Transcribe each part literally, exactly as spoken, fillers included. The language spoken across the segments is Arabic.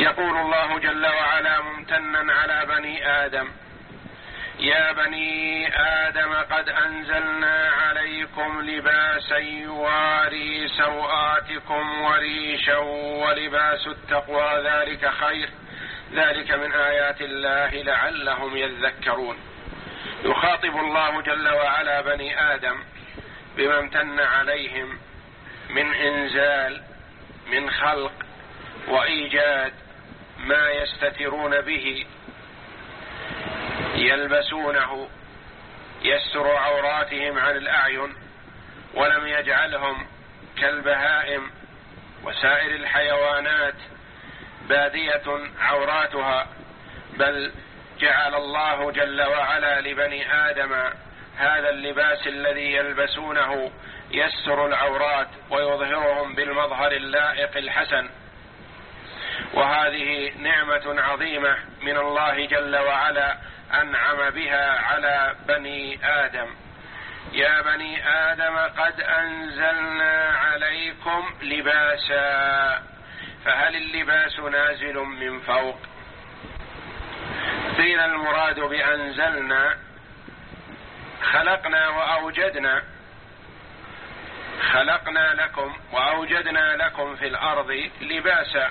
يقول الله جل وعلا ممتنا على بني آدم: يا بني آدم قد أنزلنا عليكم لباسا يواري سوآتكم وريشا ولباس التقوى ذلك خير ذلك من آيات الله لعلهم يذكرون. يخاطب الله جل وعلا بني آدم بما امتن عليهم من إنزال، من خلق وإيجاد ما يستترون به يلبسونه يستر عوراتهم عن الأعين، ولم يجعلهم كالبهائم وسائر الحيوانات بادية عوراتها، بل جعل الله جل وعلا لبني آدم هذا اللباس الذي يلبسونه يستر العورات ويظهرهم بالمظهر اللائق الحسن. وهذه نعمة عظيمة من الله جل وعلا أنعم بها على بني آدم. يا بني آدم قد أنزلنا عليكم لباسا، فهل اللباس نازل من فوق؟ قيل المراد بأنزلنا خلقنا وأوجدنا، خلقنا لكم وأوجدنا لكم في الأرض لباسا.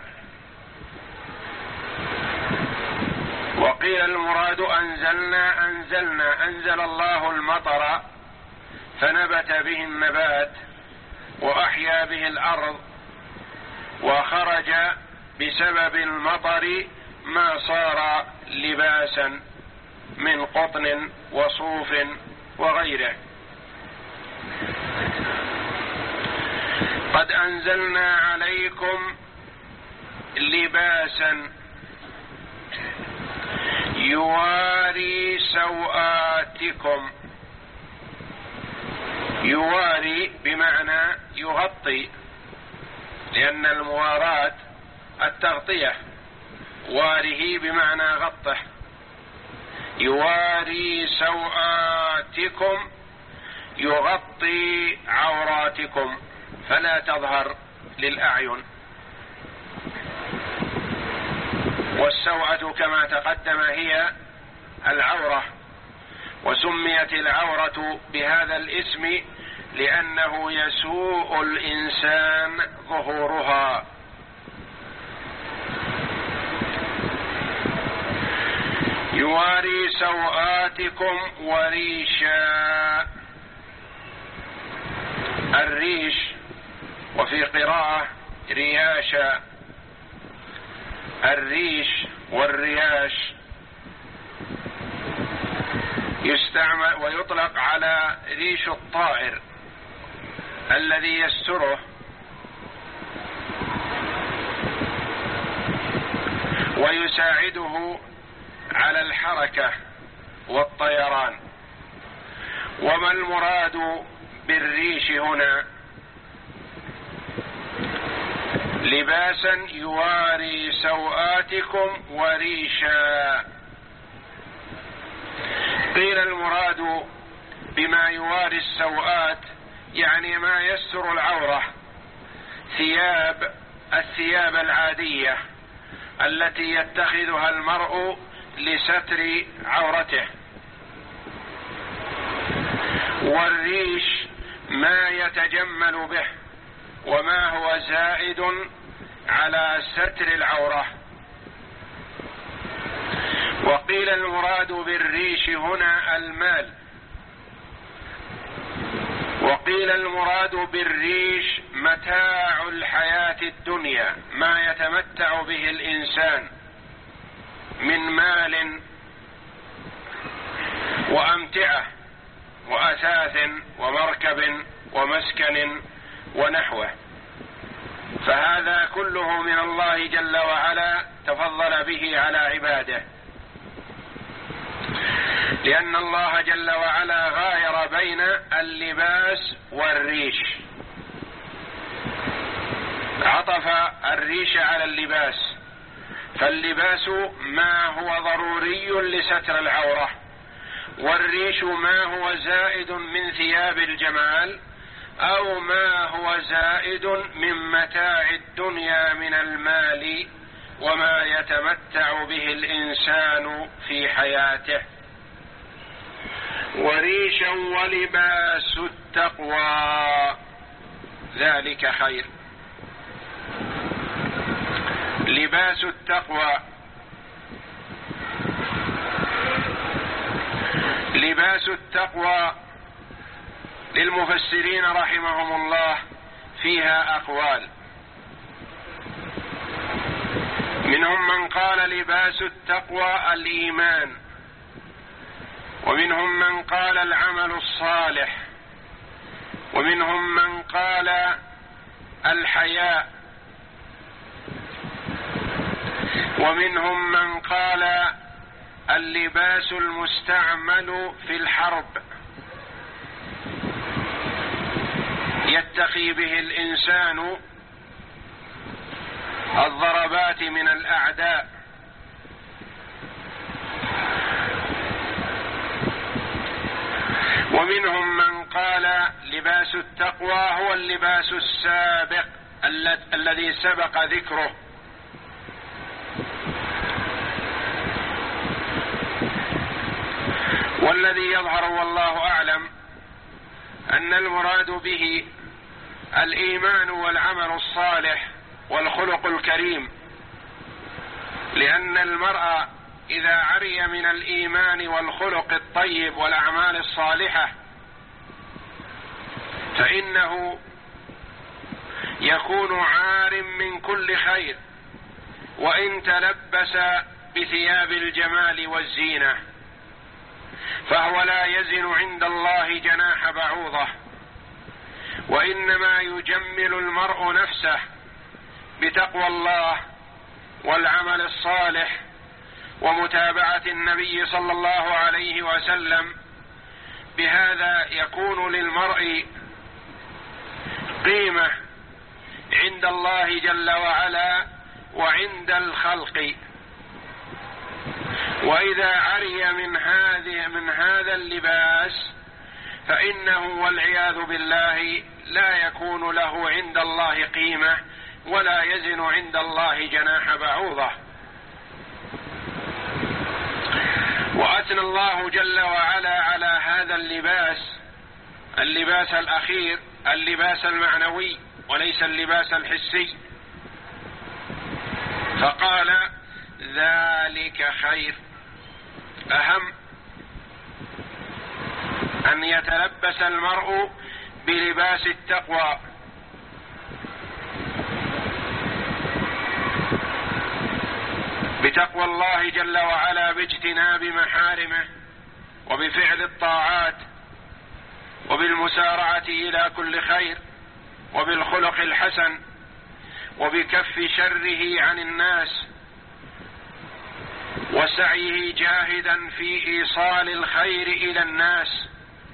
وقيل المراد أنزلنا أنزلنا أنزل الله المطر فنبت به النبات وأحيا به الأرض، وخرج بسبب المطر ما صار لباسا من قطن وصوف وغيره. قد أنزلنا عليكم لباسا يواري سوآتكم. يواري بمعنى يغطي، لأن المواراة التغطية، واره بمعنى غطه. يواري سوآتكم يغطي عوراتكم فلا تظهر للأعين. والسوءة كما تقدم هي العورة، وسميت العورة بهذا الاسم لأنه يسوء الإنسان ظهورها. يواري سوآتكم وريشا. الريش وفي قراءة رياشا. الريش والرياش يستعمل ويطلق على ريش الطائر الذي يستره، ويساعده على الحركة والطيران. وما المراد بالريش هنا؟ لباسا يواري سوآتكم وريشا. قيل المراد بما يواري السوآت يعني ما يستر العورة، ثياب الثياب العادية التي يتخذها المرء لستر عورته. والريش ما يتجمل به وما هو زائد على ستر العورة. وقيل المراد بالريش هنا المال. وقيل المراد بالريش متاع الحياة الدنيا، ما يتمتع به الإنسان من مال وأمتعة وأثاث ومركب ومسكن ونحوه. فهذا كله من الله جل وعلا تفضل به على عباده، لأن الله جل وعلا غاير بين اللباس والريش، عطف الريش على اللباس. فاللباس ما هو ضروري لستر العورة، والريش ما هو زائد من ثياب الجمال أو ما هو زائد من متاع الدنيا من المال وما يتمتع به الإنسان في حياته. وريشا ولباس التقوى ذلك خير. لباس التقوى، لباس التقوى للمفسرين رحمهم الله فيها أقوال، منهم من قال لباس التقوى الإيمان، ومنهم من قال العمل الصالح، ومنهم من قال الحياء، ومنهم من قال اللباس المستعمل في الحرب يتقي به الإنسان الضربات من الأعداء. ومنهم من قال لباس التقوى هو اللباس السابق الذي سبق ذكره، والذي يظهر والله أعلم أن المراد به الإيمان والعمل الصالح والخلق الكريم، لأن المرء إذا عري من الإيمان والخلق الطيب والأعمال الصالحة فإنه يكون عار من كل خير، وإن تلبس بثياب الجمال والزينة فهو لا يزن عند الله جناح بعوضة، وإنما يجمل المرء نفسه بتقوى الله والعمل الصالح ومتابعة النبي صلى الله عليه وسلم. بهذا يكون للمرء قيمة عند الله جل وعلا وعند الخلق. وإذا عري من هذه من هذا اللباس فإنه والعياذ بالله لا يكون له عند الله قيمة ولا يزن عند الله جناح بعوضة. وأثنى الله جل وعلا على هذا اللباس، اللباس الأخير، اللباس المعنوي وليس اللباس الحسي، فقال ذلك خير. أهم أن يتلبس المرء بلباس التقوى، بتقوى الله جل وعلا، باجتناب محارمه وبفعل الطاعات وبالمسارعة إلى كل خير وبالخلق الحسن وبكف شره عن الناس وسعيه جاهدا في إيصال الخير إلى الناس.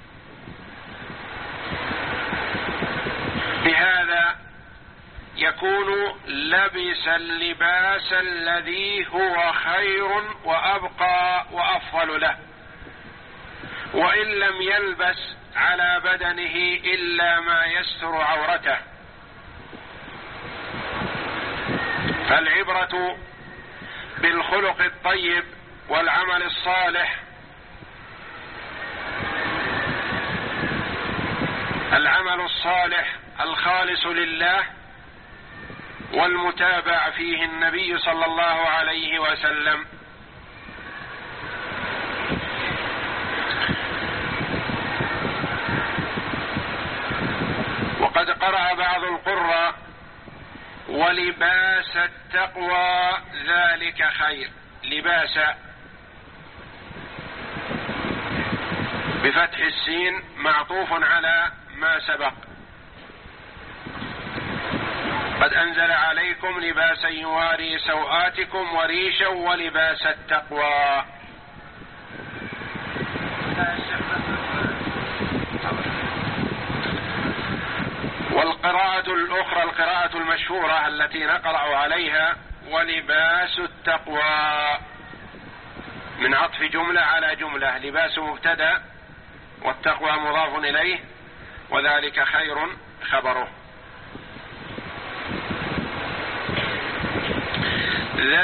بهذا يكون لبس اللباس الذي هو خير وأبقى وأفضل له، وإن لم يلبس على بدنه إلا ما يستر عورته. فالعبرة بالخلق الطيب والعمل الصالح، العمل الصالح الخالص لله والمتابع فيه النبي صلى الله عليه وسلم. وقد قرأ بعض القراء ولباس التقوى ذلك خير، لباس بفتح السين معطوف على ما سبق. قد أنزل عليكم لباسا يواري سوآتكم وريشا ولباس التقوى. والقراءة الأخرى القراءة المشهورة التي نقرأ عليها ولباس التقوى من عطف جملة على جملة، لباس مبتدأ والتقوى مضاف إليه وذلك خير خبره.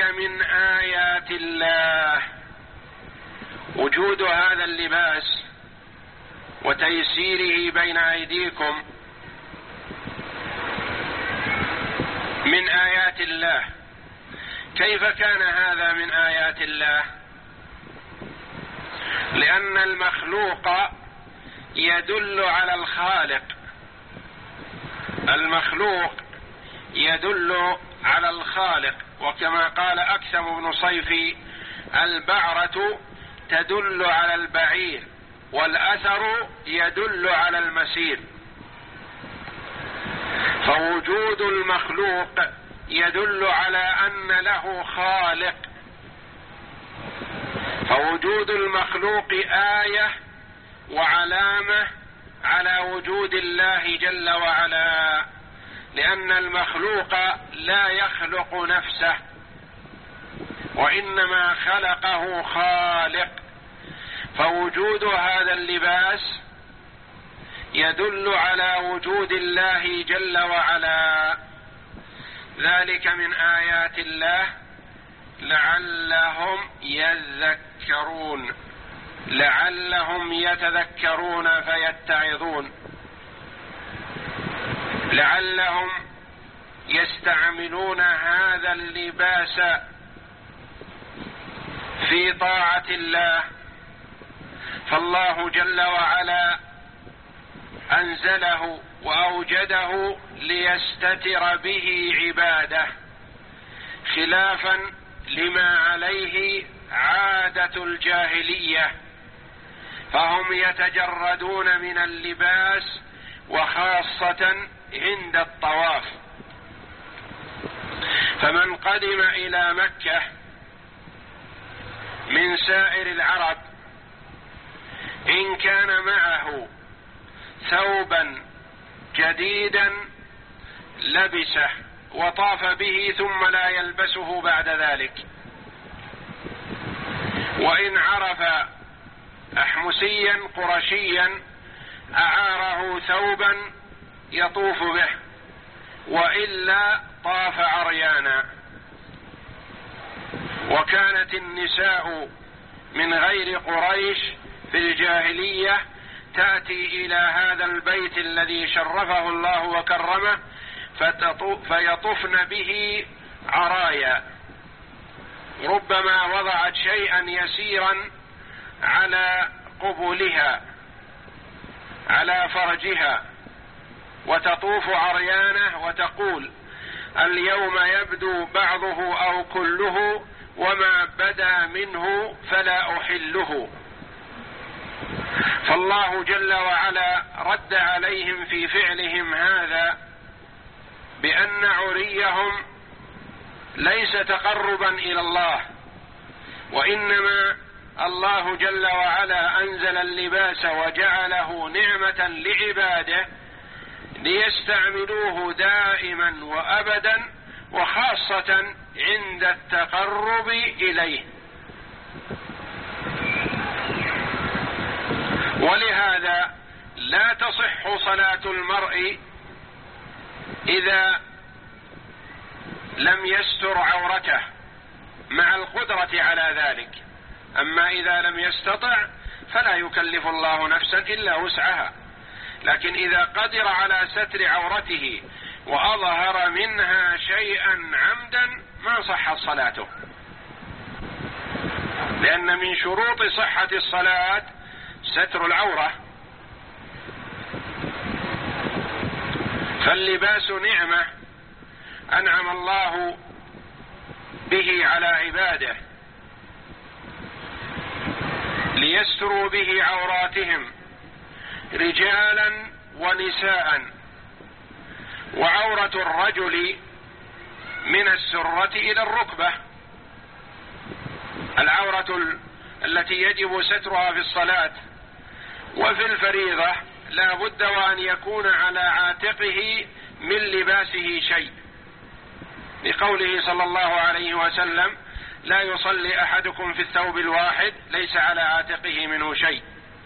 من آيات الله وجود هذا اللباس وتيسيره بين أيديكم من آيات الله. كيف كان هذا من آيات الله؟ لأن المخلوق يدل على الخالق، المخلوق يدل على الخالق، وكما قال أكثم بن صيفي: البعرة تدل على البعير والأثر يدل على المسير. فوجود المخلوق يدل على أن له خالق، فوجود المخلوق آية وعلامة على وجود الله جل وعلا، لأن المخلوق لا يخلق نفسه وإنما خلقه خالق. فوجود هذا اللباس يدل على وجود الله جل وعلا. ذلك من آيات الله لعلهم يذكرون، لعلهم يتذكرون فيتعظون، لعلهم يستعملون هذا اللباس في طاعة الله. فالله جل وعلا أنزله وأوجده ليستتر به عباده، خلافا لما عليه عادة الجاهلية، فهم يتجردون من اللباس وخاصة عند الطواف. فمن قدم إلى مكة من سائر العرب إن كان معه ثوبا جديدا لبسه وطاف به ثم لا يلبسه بعد ذلك، وإن عرف أحمسيا قرشيا أعاره ثوبا يطوف به، وإلا طاف عريانا. وكانت النساء من غير قريش في الجاهلية تأتي إلى هذا البيت الذي شرفه الله وكرمه فيطفن به عرايا، ربما وضعت شيئا يسيرا على قبولها على فرجها وتطوف عريانه وتقول: اليوم يبدو بعضه أو كله، وما بدا منه فلا أحله. فالله جل وعلا رد عليهم في فعلهم هذا بأن عريهم ليس تقربا إلى الله، وإنما الله جل وعلا أنزل اللباس وجعله نعمة لعباده ليستعملوه دائما وأبدا، وخاصة عند التقرب إليه. ولهذا لا تصح صلاة المرء إذا لم يستر عورته مع القدرة على ذلك. أما إذا لم يستطع فلا يكلف الله نفسا إلا وسعها، لكن إذا قدر على ستر عورته وأظهر منها شيئا عمدا ما صحت صلاته، لأن من شروط صحة الصلاة ستر العورة. فاللباس نعمة أنعم الله به على عباده ليستروا به عوراتهم رجالا ونساء. وعورة الرجل من السرة إلى الركبة، العورة التي يجب سترها في الصلاة وفي الفريضة لا بد وأن يكون على عاتقه من لباسه شيء، لقوله صلى الله عليه وسلم: لا يصلي أحدكم في الثوب الواحد ليس على عاتقه منه شيء.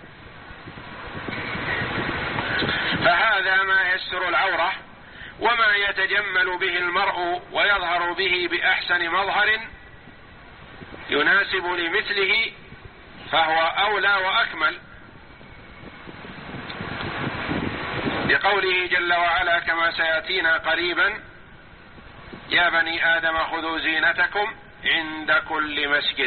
فهذا ما يستر العورة وما يتجمل به المرء ويظهر به بأحسن مظهر يناسب لمثله فهو أولى وأكمل، لقوله جل وعلا كما سيأتينا قريبا: يا بني آدم خذوا زينتكم عند كل مسجد.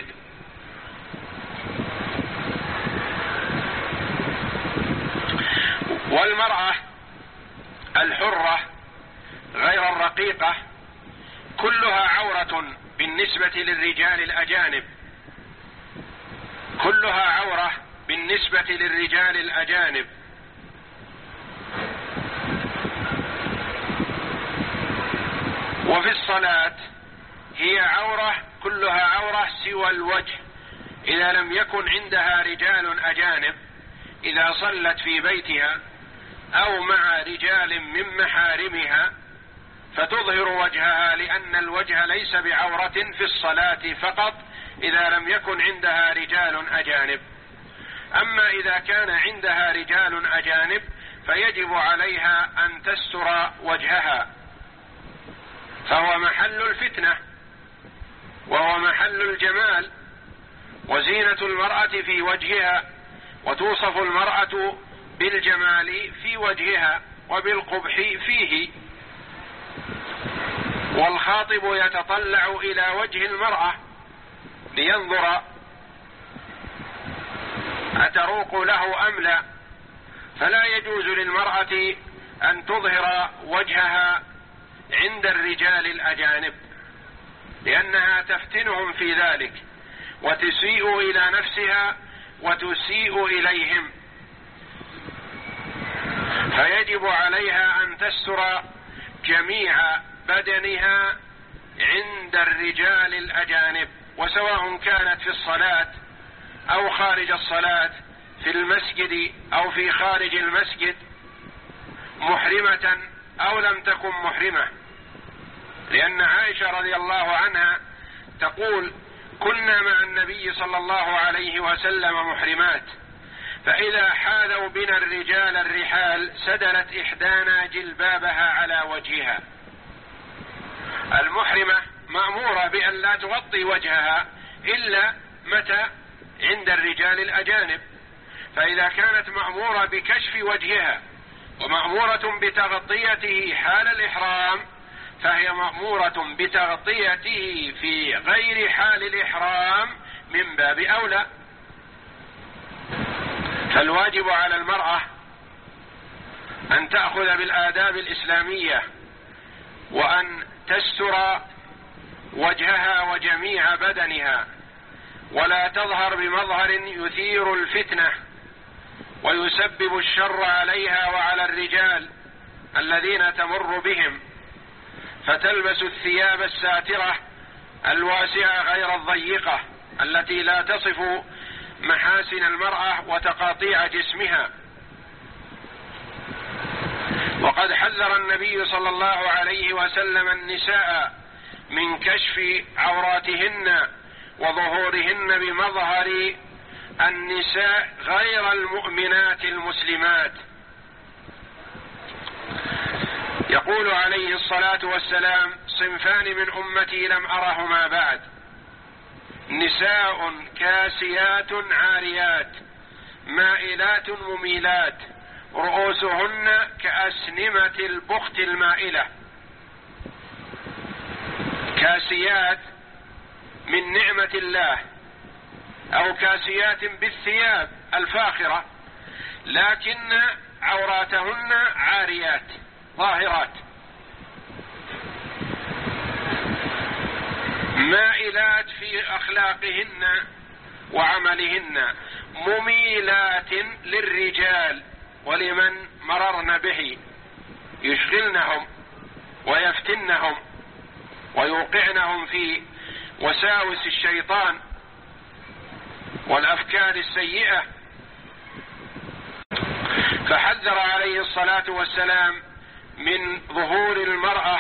والمرأة الحرة غير الرقيقة كلها عورة بالنسبة للرجال الأجانب، كلها عورة بالنسبة للرجال الأجانب. وفي الصلاة هي عورة، كلها عورة سوى الوجه، إذا لم يكن عندها رجال أجانب، إذا صلت في بيتها أو مع رجال من محارمها فتظهر وجهها، لأن الوجه ليس بعورة في الصلاة فقط إذا لم يكن عندها رجال أجانب. أما إذا كان عندها رجال أجانب فيجب عليها أن تستر وجهها، فهو محل الفتنة وهو محل الجمال وزينة المرأة في وجهها، وتوصف المرأة بالجمال في وجهها وبالقبح فيه. والخاطب يتطلع إلى وجه المرأة لينظر أتروق له أم لا، فلا يجوز للمرأة أن تظهر وجهها عند الرجال الأجانب، لأنها تفتنهم في ذلك وتسيء إلى نفسها وتسيء إليهم، فيجب عليها أن تستر جميع بدنها عند الرجال الأجانب، وسواء كانت في الصلاة أو خارج الصلاة، في المسجد أو في خارج المسجد، محرمة أو لم تكن محرمة. لأن عائشة رضي الله عنها تقول: كنا مع النبي صلى الله عليه وسلم محرمات، فإذا حاذوا بنا الرجال الرحال سدلت إحدانا جلبابها على وجهها. المحرمة مأمورة بأن لا تغطي وجهها إلا متى عند الرجال الأجانب، فإذا كانت مأمورة بكشف وجهها ومأمورة بتغطيته حال الإحرام فهي مأمورة بتغطيته في غير حال الإحرام من باب أولى. فالواجب على المرأة أن تأخذ بالآداب الإسلامية وأن تستر وجهها وجميع بدنها، ولا تظهر بمظهر يثير الفتنة ويسبب الشر عليها وعلى الرجال الذين تمر بهم، فتلبس الثياب الساترة الواسعة غير الضيقة التي لا تصف محاسن المرأة وتقاطيع جسمها. وقد حذر النبي صلى الله عليه وسلم النساء من كشف عوراتهن وظهورهن بمظهر النساء غير المؤمنات المسلمات. يقول عليه الصلاة والسلام: صنفان من أمتي لم أرهما بعد، نساء كاسيات عاريات مائلات مميلات رؤوسهن كأسنمة البخت المائلة. كاسيات من نعمة الله، أو كاسيات بالثياب الفاخرة، لكن عوراتهن عاريات ظاهرات، مائلات في أخلاقهن وعملهن، مميلات للرجال ولمن مررن به، يشغلنهم ويفتنهم ويوقعنهم في وساوس الشيطان والأفكار السيئة. فحذر عليه الصلاة والسلام من ظهور المرأة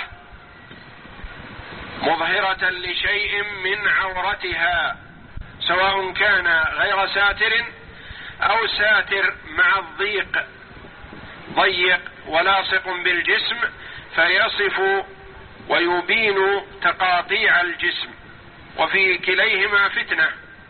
مظهرة لشيء من عورتها، سواء كان غير ساتر أو ساتر مع الضيق، ضيق ولاصق بالجسم فيصف ويبين تقاطيع الجسم وفي كليهما فتنة.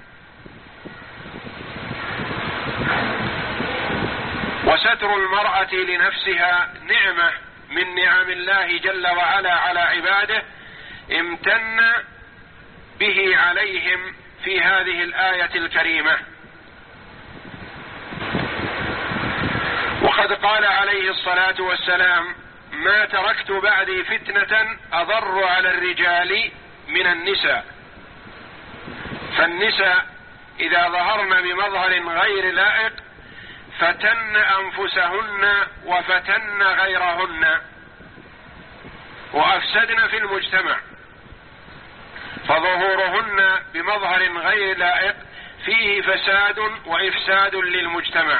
وستر المرأة لنفسها نعمة من نعم الله جل وعلا على عباده امتن به عليهم في هذه الآية الكريمة. وقد قال عليه الصلاة والسلام: ما تركت بعدي فتنة أضر على الرجال من النساء. فالنساء إذا ظهرن بمظهر غير لائق فتن أنفسهن وفتن غيرهن وأفسدن في المجتمع، فظهورهن بمظهر غير لائق فيه فساد وإفساد للمجتمع.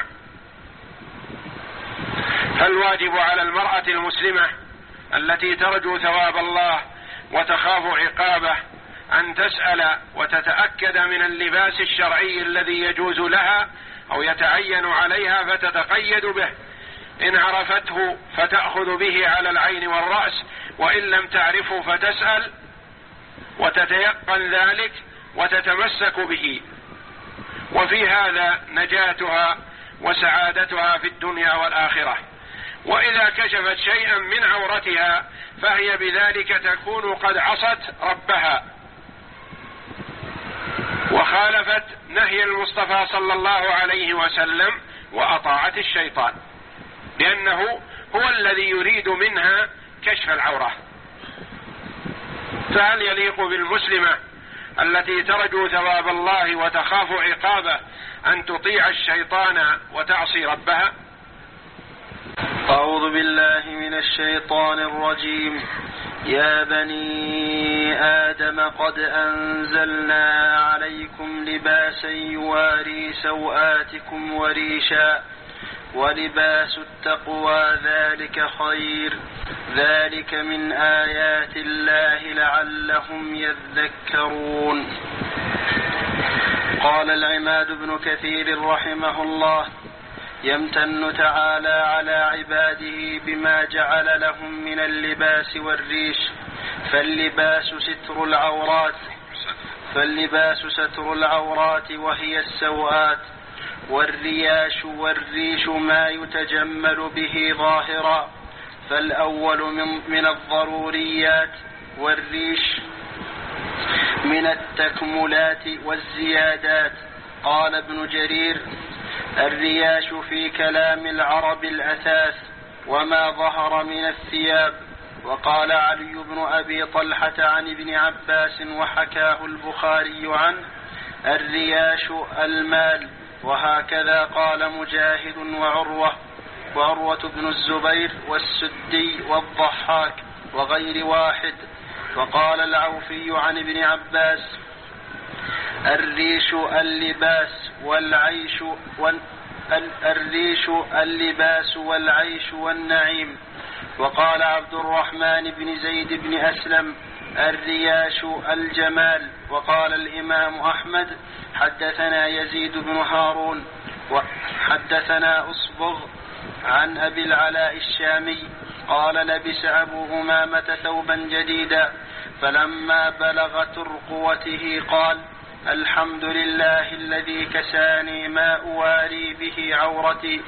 فالواجب على المرأة المسلمة التي ترجو ثواب الله وتخاف عقابه أن تسأل وتتأكد من اللباس الشرعي الذي يجوز لها أو يتعين عليها فتتقيد به، إن عرفته فتأخذ به على العين والرأس، وإن لم تعرفه فتسأل وتتيقن ذلك وتتمسك به. وفي هذا نجاتها وسعادتها في الدنيا والآخرة. وإذا كشفت شيئا من عورتها فهي بذلك تكون قد عصت ربها وخالفت نهي المصطفى صلى الله عليه وسلم وأطاعت الشيطان، لأنه هو الذي يريد منها كشف العورة. فهل يليق بالمسلمة التي ترجو ثواب الله وتخاف عقابه أن تطيع الشيطان وتعصي ربها؟ أعوذ بالله من الشيطان الرجيم. يا بني آدم قد أنزلنا عليكم لباسا يواري سوآتكم وريشا ولباس التقوى ذلك خير ذلك من آيات الله لعلهم يذكرون. قال العماد بن كثير رحمه الله: يمتن تعالى على عباده بما جعل لهم من اللباس والريش، فاللباس ستر العورات فاللباس ستر العورات وهي السوآت، والرياش والريش ما يتجمل به ظاهرا، فالأول من, من الضروريات، والريش من التكملات والزيادات. قال ابن جرير: الرياش في كلام العرب الأثاث وما ظهر من الثياب. وقال علي بن أبي طلحة عن ابن عباس وحكاه البخاري عنه: الرياش المال. وهكذا قال مجاهد وعروة وعروة بن الزبير والسدي والضحاك وغير واحد. وقال العوفي عن ابن عباس: الريش اللباس والعيش وال... الريش اللباس والعيش والنعيم. وقال عبد الرحمن بن زيد بن أسلم: الرياش الجمال. وقال الإمام أحمد: حدثنا يزيد بن هارون وحدثنا أصبغ عن أبي العلاء الشامي قال: لبس أبو أمامة ثوبا جديدا، فلما بلغ ترقوته قال: الحمد لله الذي كساني ما أواري به عورتي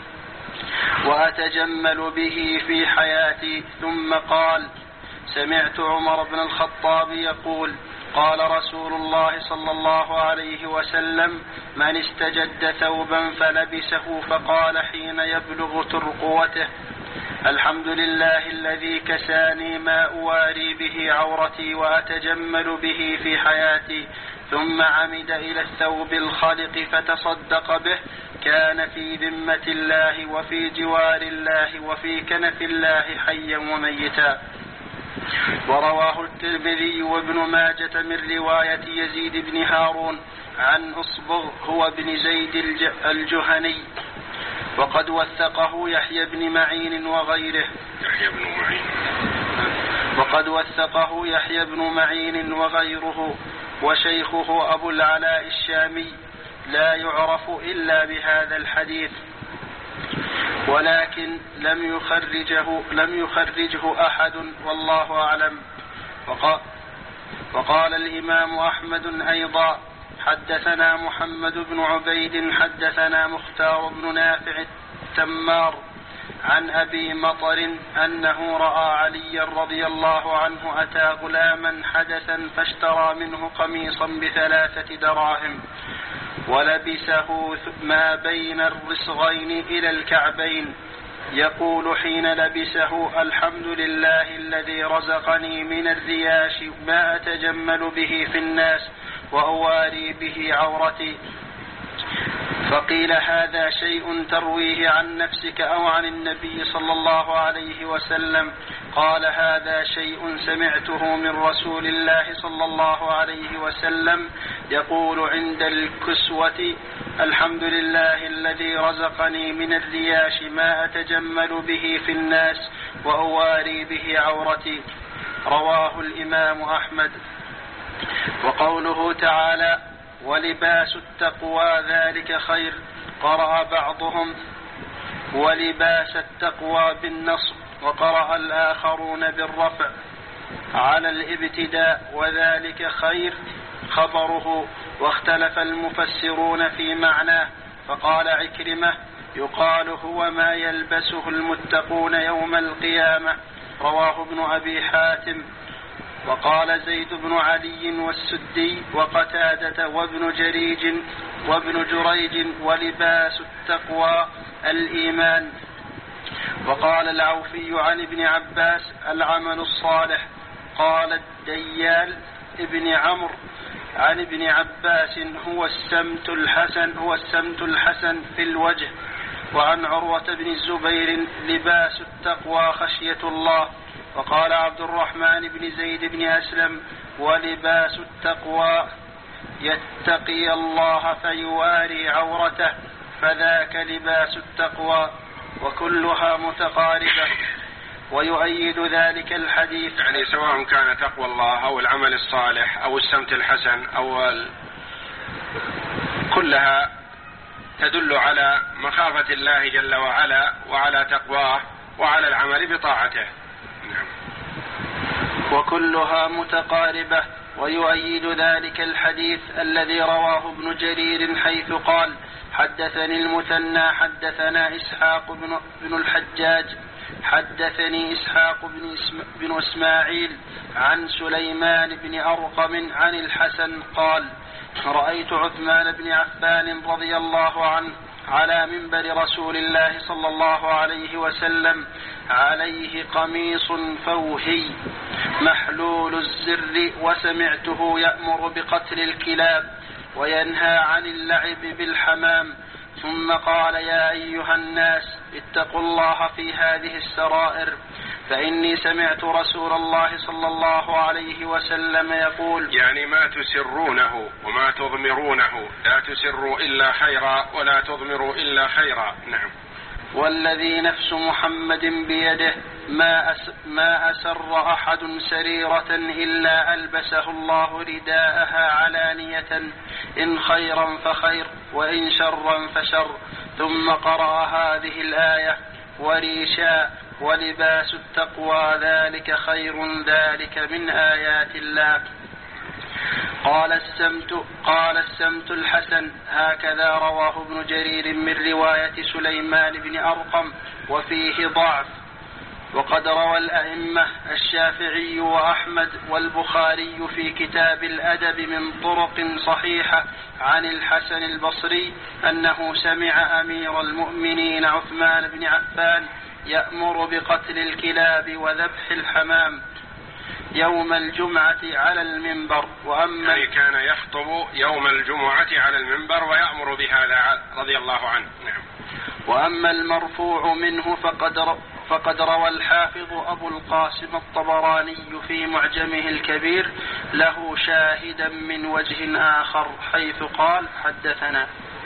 وأتجمل به في حياتي. ثم قال: سمعت عمر بن الخطاب يقول: قال رسول الله صلى الله عليه وسلم: من استجد ثوبا فلبسه فقال حين يبلغ ترقوته: الحمد لله الذي كساني ما أواري به عورتي وأتجمل به في حياتي، ثم عمد إلى الثوب الخلق فتصدق به، كان في ذمة الله وفي جوار الله وفي كنف الله حيا وميتا. ورواه الترمذي وابن ماجة من رواية يزيد بن هارون عن أصبغ هو بن زيد الجهني، وقد وثقه يحيى بن معين وغيره يحيى بن معين وقد وثقه يحيى بن معين وغيره. وشيخه أبو العلاء الشامي لا يعرف إلا بهذا الحديث، ولكن لم يخرجه لم يخرجه أحد والله أعلم. وقال الإمام أحمد أيضا: حدثنا محمد بن عبيد حدثنا مختار بن نافع التمار عن أبي مطر أنه رأى علي رضي الله عنه أتى غلاما حدثا فاشترى منه قميصا بثلاثة دراهم ولبسه ما بين الرسغين إلى الكعبين، يقول حين لبسه: الحمد لله الذي رزقني من الرياش ما أتجمل به في الناس وأواري به عورتي. فقيل: هذا شيء ترويه عن نفسك أو عن النبي صلى الله عليه وسلم؟ قال: هذا شيء سمعته من رسول الله صلى الله عليه وسلم يقول عند الكسوة: الحمد لله الذي رزقني من الرياش ما أتجمل به في الناس وأواري به عورتي. رواه الإمام أحمد. وقوله تعالى: ولباس التقوى ذلك خير، قرأ بعضهم ولباس التقوى بالنصب، وقرأ الآخرون بالرفع على الابتداء، وذلك خير خبره، واختلف المفسرون في معناه، فقال عكرمة: يقال هو ما يلبسه المتقون يوم القيامة. رواه ابن أبي حاتم. وقال زيد بن علي والسدي وقتادة وابن جريج وابن جريج: ولباس التقوى الإيمان. وقال العوفي عن ابن عباس: العمل الصالح. قال الديال ابن عمرو عن ابن عباس: هو السمت الحسن هو السمت الحسن في الوجه. وعن عروة بن الزبير: لباس التقوى خشية الله. وقال عبد الرحمن بن زيد بن أسلم: ولباس التقوى يتقي الله فيواري عورته، فذاك لباس التقوى. وكلها متقاربة، ويؤيد ذلك الحديث، يعني سواء كان تقوى الله أو العمل الصالح أو السمت الحسن أو ال... كلها تدل على مخافة الله جل وعلا وعلى تقواه وعلى العمل بطاعته. وكلها متقاربة، ويؤيد ذلك الحديث الذي رواه ابن جرير حيث قال: حدثني المثنى حدثنا إسحاق بن, بن الحجاج حدثني إسحاق بن, اسم بن إسماعيل عن سليمان بن أرقم عن الحسن قال: رأيت عثمان بن عفان رضي الله عنه على منبر رسول الله صلى الله عليه وسلم عليه قميص فوهي محلول الزر، وسمعته يأمر بقتل الكلاب وينهى عن اللعب بالحمام، ثم قال: يا أيها الناس اتقوا الله في هذه السرائر، فإني سمعت رسول الله صلى الله عليه وسلم يقول: يعني ما تسرونه وما تضمرونه، لا تسروا إلا خيرا ولا تضمروا إلا خيرا. نعم. والذي نفس محمد بيده ما, أس ما أسر أحد سريرة إلا ألبسه الله رداءها علانية، إن خيرا فخير وإن شرا فشر. ثم قرأ هذه الآية: وريشا ولباس التقوى ذلك خير، ذلك من آيات الله. قال السمت قال السمت الحسن، هكذا رواه ابن جرير من رواية سليمان بن أرقم، وفيه ضعف. وقد روى الأئمة الشافعي وأحمد والبخاري في كتاب الأدب من طرق صحيحة عن الحسن البصري أنه سمع أمير المؤمنين عثمان بن عفان يأمر بقتل الكلاب وذبح الحمام يوم الجمعة على المنبر. وأما يعني كان يخطب يوم الجمعة على المنبر ويأمر بهذا رضي الله عنه. نعم. وأما المرفوع منه فقد فقد روى الحافظ أبو القاسم الطبراني في معجمه الكبير له شاهدا من وجه آخر حيث قال: حدثنا.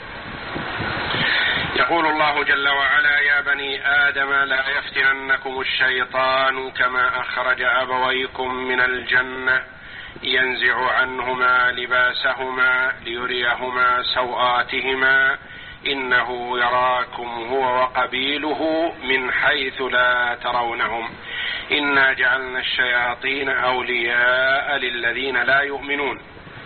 يقول الله جل وعلا: يا بني آدم لا يفتننكم الشيطان كما أخرج أبويكم من الجنة ينزع عنهما لباسهما ليريهما سوآتهما إنه يراكم هو وقبيله من حيث لا ترونهم إنا جعلنا الشياطين أولياء للذين لا يؤمنون.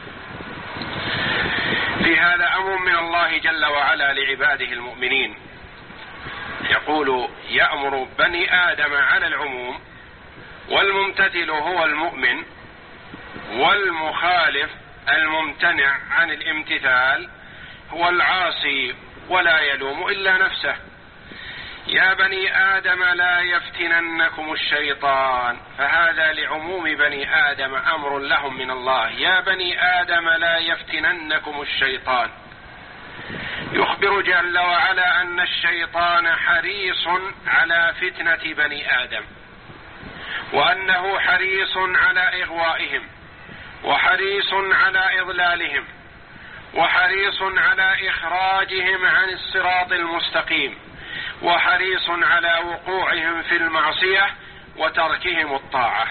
في هذا أمر من الله جل وعلا لعباده المؤمنين، يقول يأمر بني آدم على العموم، والممتثل هو المؤمن، والمخالف الممتنع عن الامتثال هو العاصي ولا يلوم إلا نفسه. يا بني آدم لا يفتننكم الشيطان، فهذا لعموم بني آدم أمر لهم من الله. يا بني آدم لا يفتننكم الشيطان، يخبر جل وعلا أن الشيطان حريص على فتنة بني آدم، وأنه حريص على إغوائهم، وحريص على إضلالهم، وحريص على إخراجهم عن الصراط المستقيم، وحريص على وقوعهم في المعصية وتركهم الطاعة،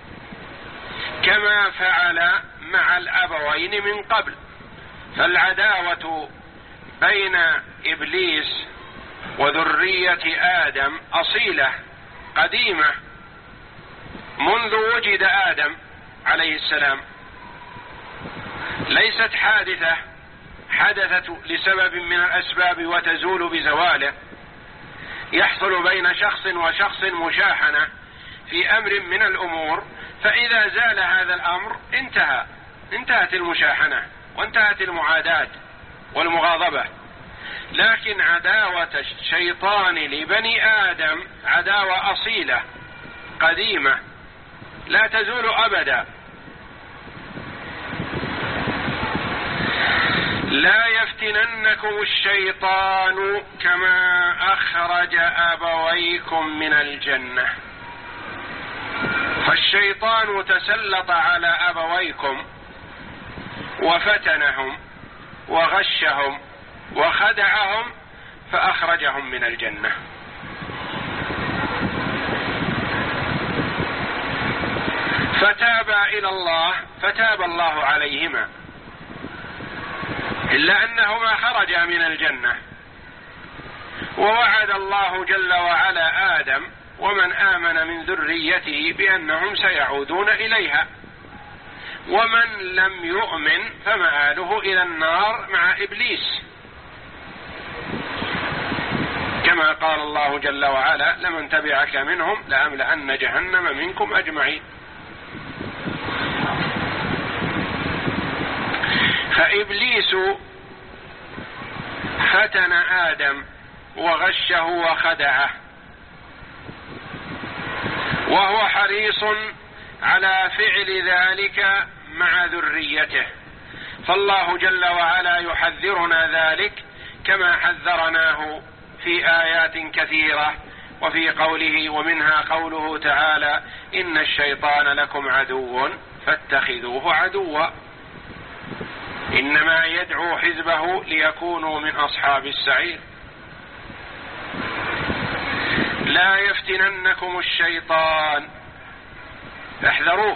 كما فعل مع الأبوين من قبل. فالعداوة بين إبليس وذرية آدم أصيلة قديمة منذ وجد آدم عليه السلام، ليست حادثة حدثت لسبب من الأسباب وتزول بزواله. يحصل بين شخص وشخص مشاحنة في أمر من الأمور، فإذا زال هذا الأمر انتهى انتهت المشاحنة وانتهت المعاداة والمغاضبة. لكن عداوة الشيطان لبني آدم عداوة أصيلة قديمة لا تزول أبدا. لا يفتننكم الشيطان كما أخرج أبويكم من الجنة. فالشيطان تسلط على أبويكم وفتنهم وغشهم وخدعهم فأخرجهم من الجنة. فتابا إلى الله فتاب الله عليهما، إلا أنهما خرجا من الجنة، ووعد الله جل وعلا آدم ومن آمن من ذريته بأنهم سيعودون إليها، ومن لم يؤمن فمآله إلى النار مع إبليس، كما قال الله جل وعلا لمن تبعك منهم لأملأن جهنم منكم أجمعين. فإبليس فتن آدم وغشه وخدعه، وهو حريص على فعل ذلك مع ذريته، فالله جل وعلا يحذرنا ذلك كما حذرناه في آيات كثيرة، وفي قوله ومنها قوله تعالى إن الشيطان لكم عدو فاتخذوه عدوا إنما يدعو حزبه ليكونوا من أصحاب السعير. لا يفتننكم الشيطان، احذروه.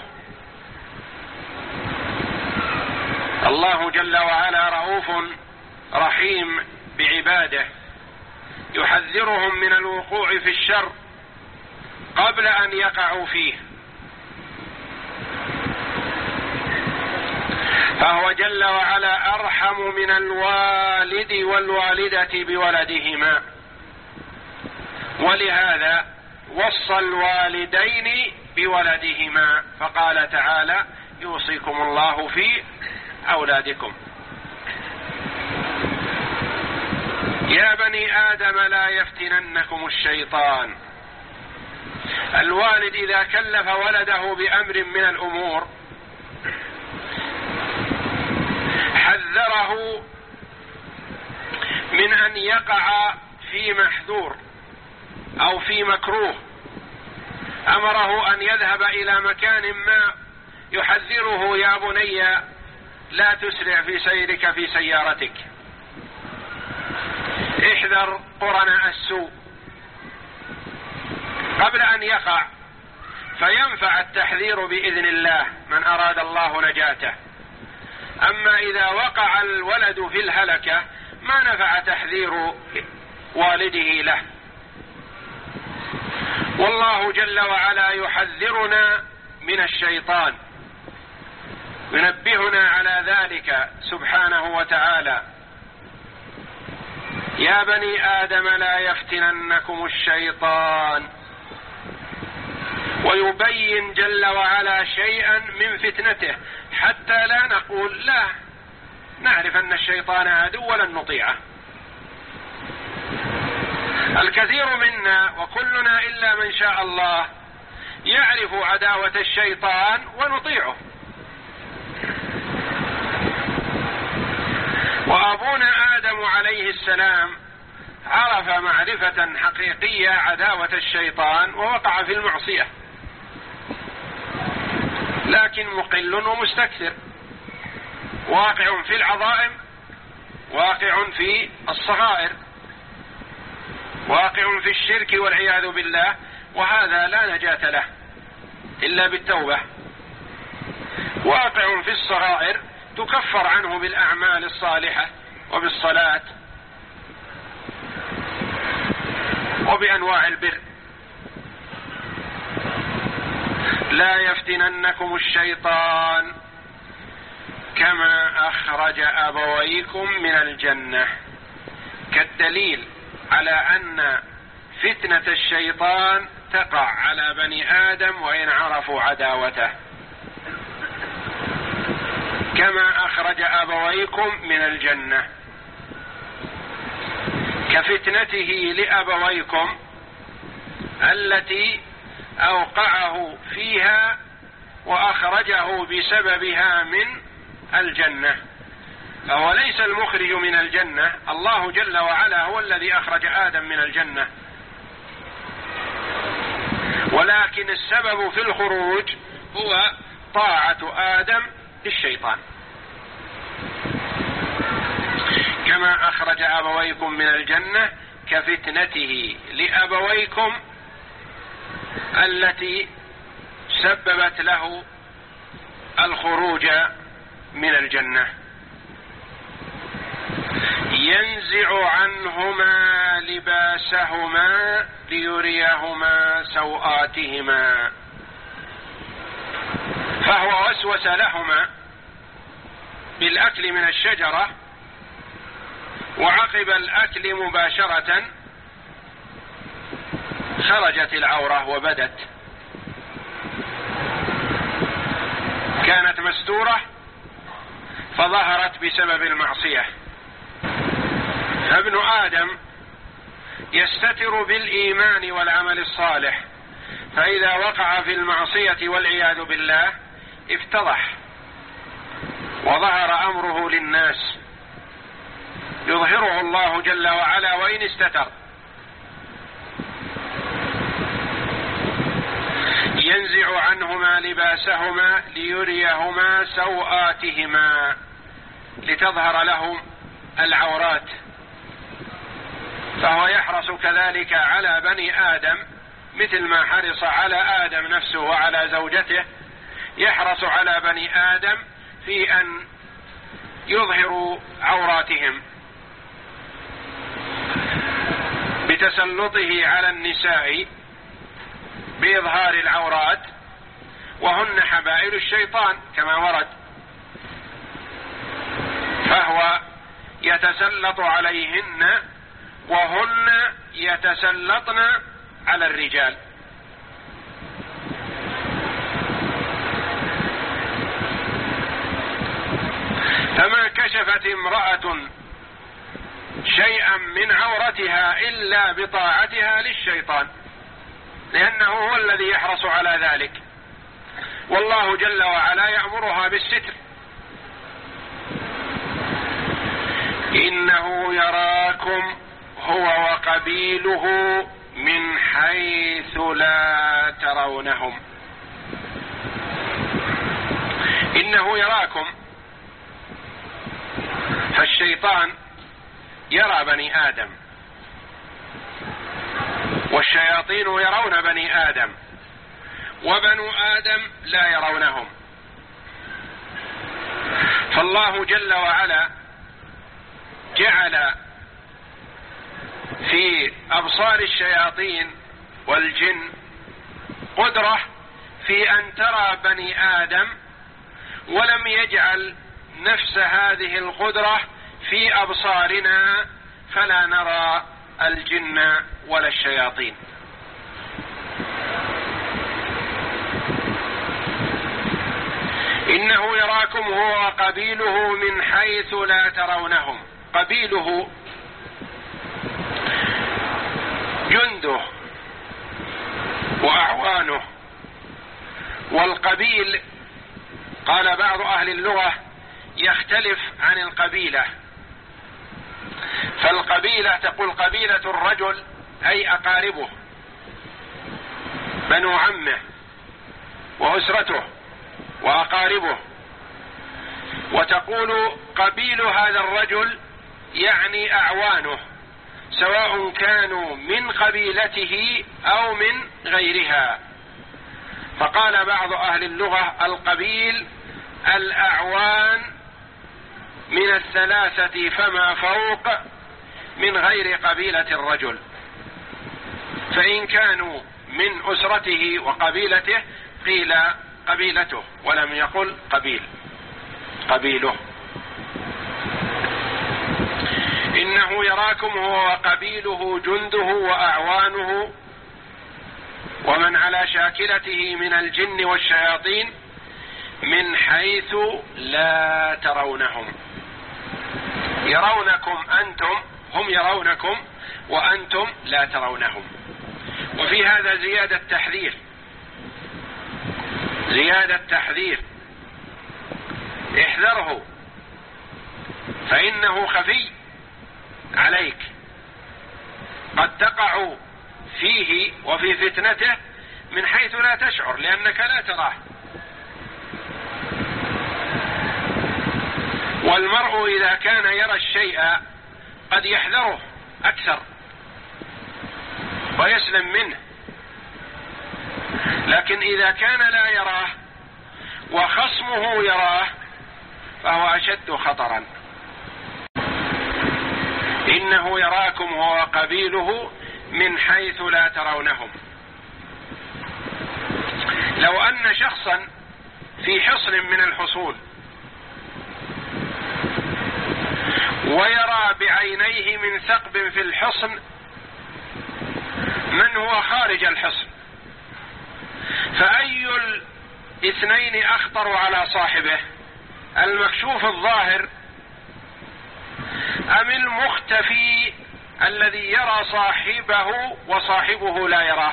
الله جل وعلا رؤوف رحيم بعباده، يحذرهم من الوقوع في الشر قبل أن يقعوا فيه، فهو جل وعلا أرحم من الوالد والوالدة بولدهما، ولهذا وصى الوالدين بولدهما فقال تعالى يوصيكم الله في أولادكم. يا بني آدم لا يفتننكم الشيطان. الوالد إذا كلف ولده بأمر من الأمور حذره من أن يقع في محذور أو في مكروه، أمره أن يذهب إلى مكان ما يحذره يا بني لا تسرع في سيرك في سيارتك، احذر قرناء السوء قبل أن يقع، فينفع التحذير بإذن الله من أراد الله نجاته. أما إذا وقع الولد في الهلكة ما نفع تحذير والده له. والله جل وعلا يحذرنا من الشيطان، ينبهنا على ذلك سبحانه وتعالى: يا بني آدم لا يفتننكم الشيطان. ويبين جل وعلا شيئا من فتنته حتى لا نقول لا، نعرف أن الشيطان عدو ولن نطيعه. الكثير منا وكلنا إلا من شاء الله يعرف عداوة الشيطان ونطيعه. وأبونا آدم عليه السلام عرف معرفة حقيقية عداوة الشيطان ووقع في المعصية، لكن مقل ومستكثر، واقع في العظائم، واقع في الصغائر، واقع في الشرك والعياذ بالله، وهذا لا نجاة له إلا بالتوبة. واقع في الصغائر تكفر عنه بالأعمال الصالحة وبالصلاة وبأنواع البر. لا يفتننكم الشيطان كما أخرج أبويكم من الجنة، كالدليل على أن فتنة الشيطان تقع على بني آدم وإن عرفوا عداوته. كما أخرج أبويكم من الجنة، كفتنته لأبويكم التي أوقعه فيها وأخرجه بسببها من الجنة، فهو ليس المخرج من الجنة، الله جل وعلا هو الذي أخرج آدم من الجنة، ولكن السبب في الخروج هو طاعة آدم للشيطان. كما أخرج أبويكم من الجنة كفتنته لأبويكم التي سببت له الخروج من الجنة. ينزع عنهما لباسهما ليريهما سوآتهما، فهو وسوس لهما بالأكل من الشجرة، وعقب الأكل مباشرة خرجت العورة وبدت، كانت مستورة فظهرت بسبب المعصية. فابن آدم يستتر بالإيمان والعمل الصالح، فإذا وقع في المعصية والعياذ بالله افتضح وظهر أمره للناس، يظهره الله جل وعلا وإن استتر. ينزع عنهما لباسهما ليريهما سوآتهما، لتظهر لهم العورات، فهو يحرص كذلك على بني آدم مثل ما حرص على آدم نفسه وعلى زوجته، يحرص على بني آدم في أن يظهروا عوراتهم بتسلطه على النساء بإظهار العورات، وهن حبائل الشيطان كما ورد، فهو يتسلط عليهن وهن يتسلطن على الرجال. فما كشفت امرأة شيئا من عورتها إلا بطاعتها للشيطان، لأنه هو الذي يحرص على ذلك، والله جل وعلا يأمرها بالستر. إنه يراكم هو وقبيله من حيث لا ترونهم. إنه يراكم، فالشيطان يرى بني آدم، والشياطين يرون بني آدم، وبنو آدم لا يرونهم. فالله جل وعلا جعل في أبصار الشياطين والجن قدرة في أن ترى بني آدم، ولم يجعل نفس هذه القدرة في أبصارنا فلا نرى الجن ولا الشياطين. إنه يراكم هو وقبيله من حيث لا ترونهم. قبيله جنده وأعوانه. والقبيل قال بعض أهل اللغة يختلف عن القبيلة، فالقبيلة تقول قبيلة الرجل أي أقاربه بنو عمه وأسرته وأقاربه، وتقول قبيل هذا الرجل يعني أعوانه سواء كانوا من قبيلته أو من غيرها. فقال بعض أهل اللغة القبيل الأعوان من الثلاثة فما فوق من غير قبيلة الرجل، فإن كانوا من أسرته وقبيلته قيل قبيلته ولم يقل قبيل قبيله. إنه يراكم هو وقبيله جنده وأعوانه ومن على شاكلته من الجن والشياطين من حيث لا ترونهم. يرونكم أنتم، هم يرونكم وأنتم لا ترونهم. وفي هذا زيادة تحذير، زيادة تحذير، احذره فإنه خفي عليك، قد تقع فيه وفي فتنته من حيث لا تشعر لأنك لا تراه. والمرء إذا كان يرى الشيء قد يحذره أكثر ويسلم منه، لكن إذا كان لا يراه وخصمه يراه فهو أشد خطرا. إنه يراكم هو وقبيله من حيث لا ترونهم. لو أن شخصا في حصن من الحصول ويرى بعينيه من ثقب في الحصن من هو خارج الحصن، فأي الاثنين أخطر على صاحبه، المكشوف الظاهر أم المختفي الذي يرى صاحبه وصاحبه لا يراه؟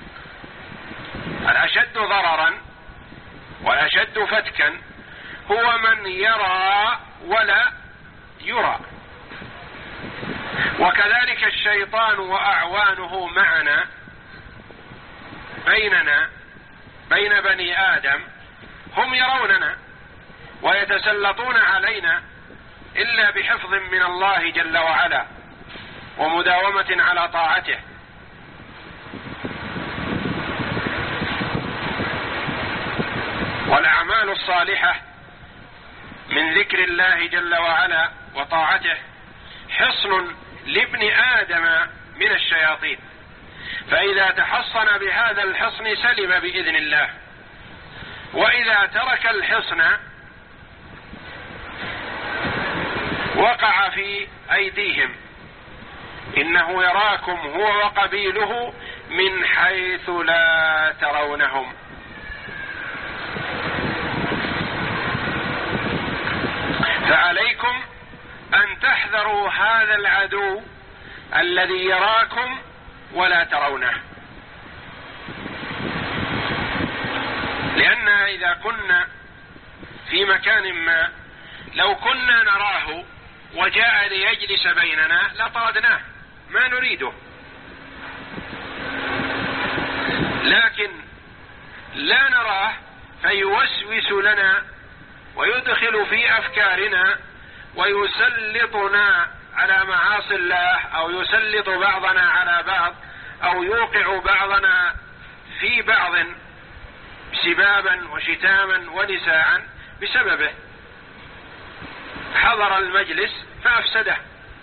الأشد ضررا والأشد فتكا هو من يرى ولا يرى. وكذلك الشيطان وأعوانه معنا بيننا بين بني آدم، هم يروننا ويتسلطون علينا إلا بحفظ من الله جل وعلا ومداومة على طاعته. والأعمال الصالحة من ذكر الله جل وعلا وطاعته حصن لابن آدم من الشياطين، فإذا تحصن بهذا الحصن سلم بإذن الله، وإذا ترك الحصن وقع في أيديهم. إنه يراكم هو وقبيله من حيث لا ترونهم. فعليكم أن تحذروا هذا العدو الذي يراكم ولا ترونه، لأن إذا كنا في مكان ما لو كنا نراه وجاء ليجلس بيننا لطردناه، ما نريده، لكن لا نراه فيوسوس لنا ويدخل في أفكارنا ويسلطنا على معاصي الله، أو يسلط بعضنا على بعض، أو يوقع بعضنا في بعض سبابا وشتاما ونساء بسببه. حضر المجلس فأفسده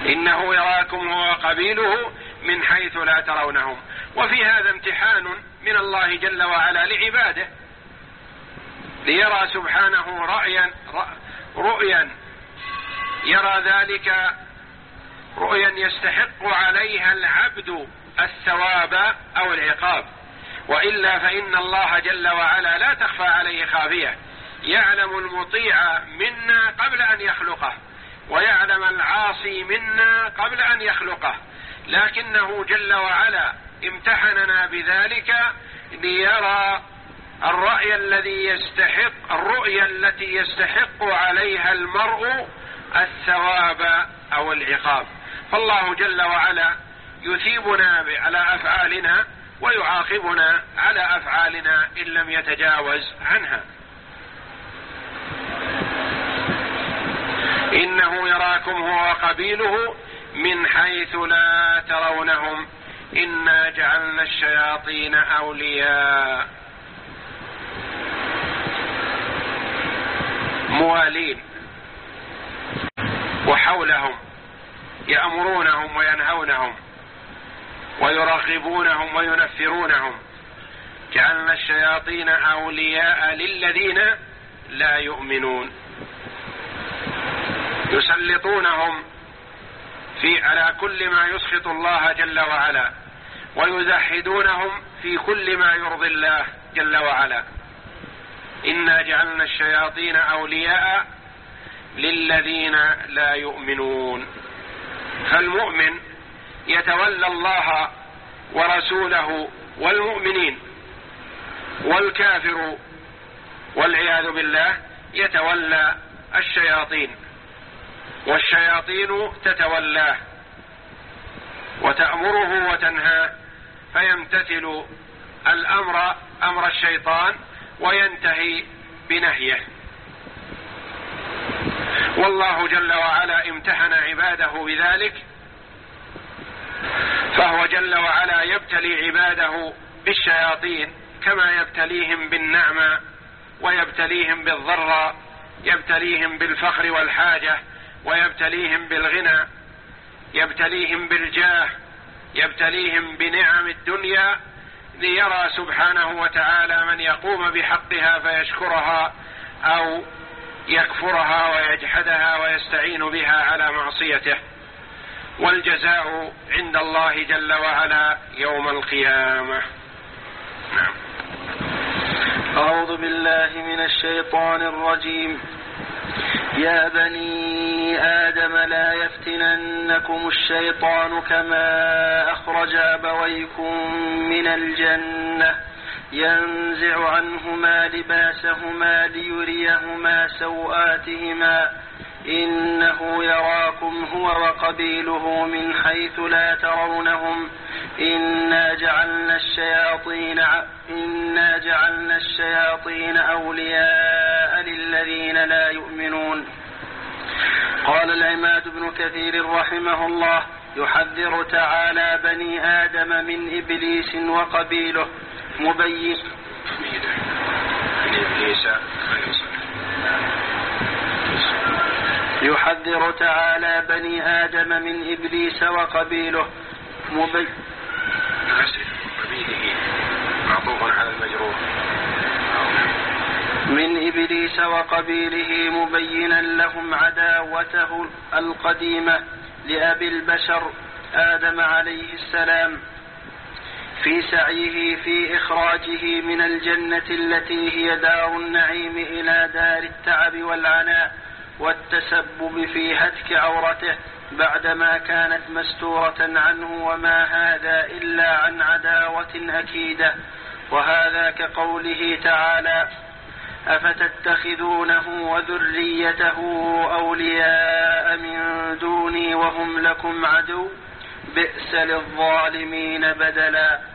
إنه يراكم هو وقبيله من حيث لا ترونهم. وفي هذا امتحان من الله جل وعلا لعباده، ليرى سبحانه رأيا رؤيا يرى ذلك رؤيا يستحق عليها العبد الثواب أو العقاب، وإلا فإن الله جل وعلا لا تخفى عليه خافية، يعلم المطيع منا قبل أن يخلقه، ويعلم العاصي منا قبل أن يخلقه، لكنه جل وعلا امتحننا بذلك ليرى الرأي الذي يستحق الرؤيا التي يستحق عليها المرء الثواب أو العقاب. فالله جل وعلا يثيبنا على أفعالنا ويعاقبنا على أفعالنا إن لم يتجاوز عنها. إنه يراكم هو وقبيله من حيث لا ترونهم إنا جعلنا الشياطين أولياء، موالين وحولهم يأمرونهم وينهونهم ويرغبونهم وينفرونهم. جعلنا الشياطين أولياء للذين لا يؤمنون، يسلطونهم في على كل ما يسخط الله جل وعلا، ويزحدونهم في كل ما يرضي الله جل وعلا. إنا جعلنا الشياطين أولياء للذين لا يؤمنون. فالمؤمن يتولى الله ورسوله والمؤمنين، والكافر والعياذ بالله يتولى الشياطين، والشياطين تتولاه وتأمره وتنهاه، فيمتثل الأمر أمر الشيطان وينتهي بنهيه. والله جل وعلا امتحن عباده بذلك، فهو جل وعلا يبتلي عباده بالشياطين كما يبتليهم بالنعمة ويبتليهم بالضر، يبتليهم بالفقر والحاجة، ويبتليهم بالغنى، يبتليهم بالجاه، يبتليهم بنعم الدنيا، ليرى سبحانه وتعالى من يقوم بحقها فيشكرها أو يكفرها ويجحدها ويستعين بها على معصيته. والجزاء عند الله جل وعلا يوم القيامة. نعم. أعوذ بالله من الشيطان الرجيم. يا بني آدم لا يفتننكم الشيطان كما أخرج أبويكم من الجنة ينزع عنهما لباسهما ليريهما سوآتهما إنه يراكم هو وقبيله من حيث لا ترونهم إنا جعلنا الشياطين إنا جعلنا الشياطين أولياء للذين لا يؤمنون. قال العماد بن كثير رحمه الله: يحذر تعالى بني آدم من إبليس وقبيله مبين يحذر تعالى بني آدم من إبليس وقبيله مبين من إبليس وقبيله مبينا لهم عداوته القديمة لأبي البشر آدم عليه السلام في سعيه في إخراجه من الجنة التي هي دار النعيم إلى دار التعب والعناء والتسبب في هتك عورته بعدما كانت مستورة عنه، وما هذا إلا عن عداوة أكيدة. وهذا كقوله تعالى: أفتتخذونه وذريته أولياء من دوني وهم لكم عدو بئس للظالمين بدلا.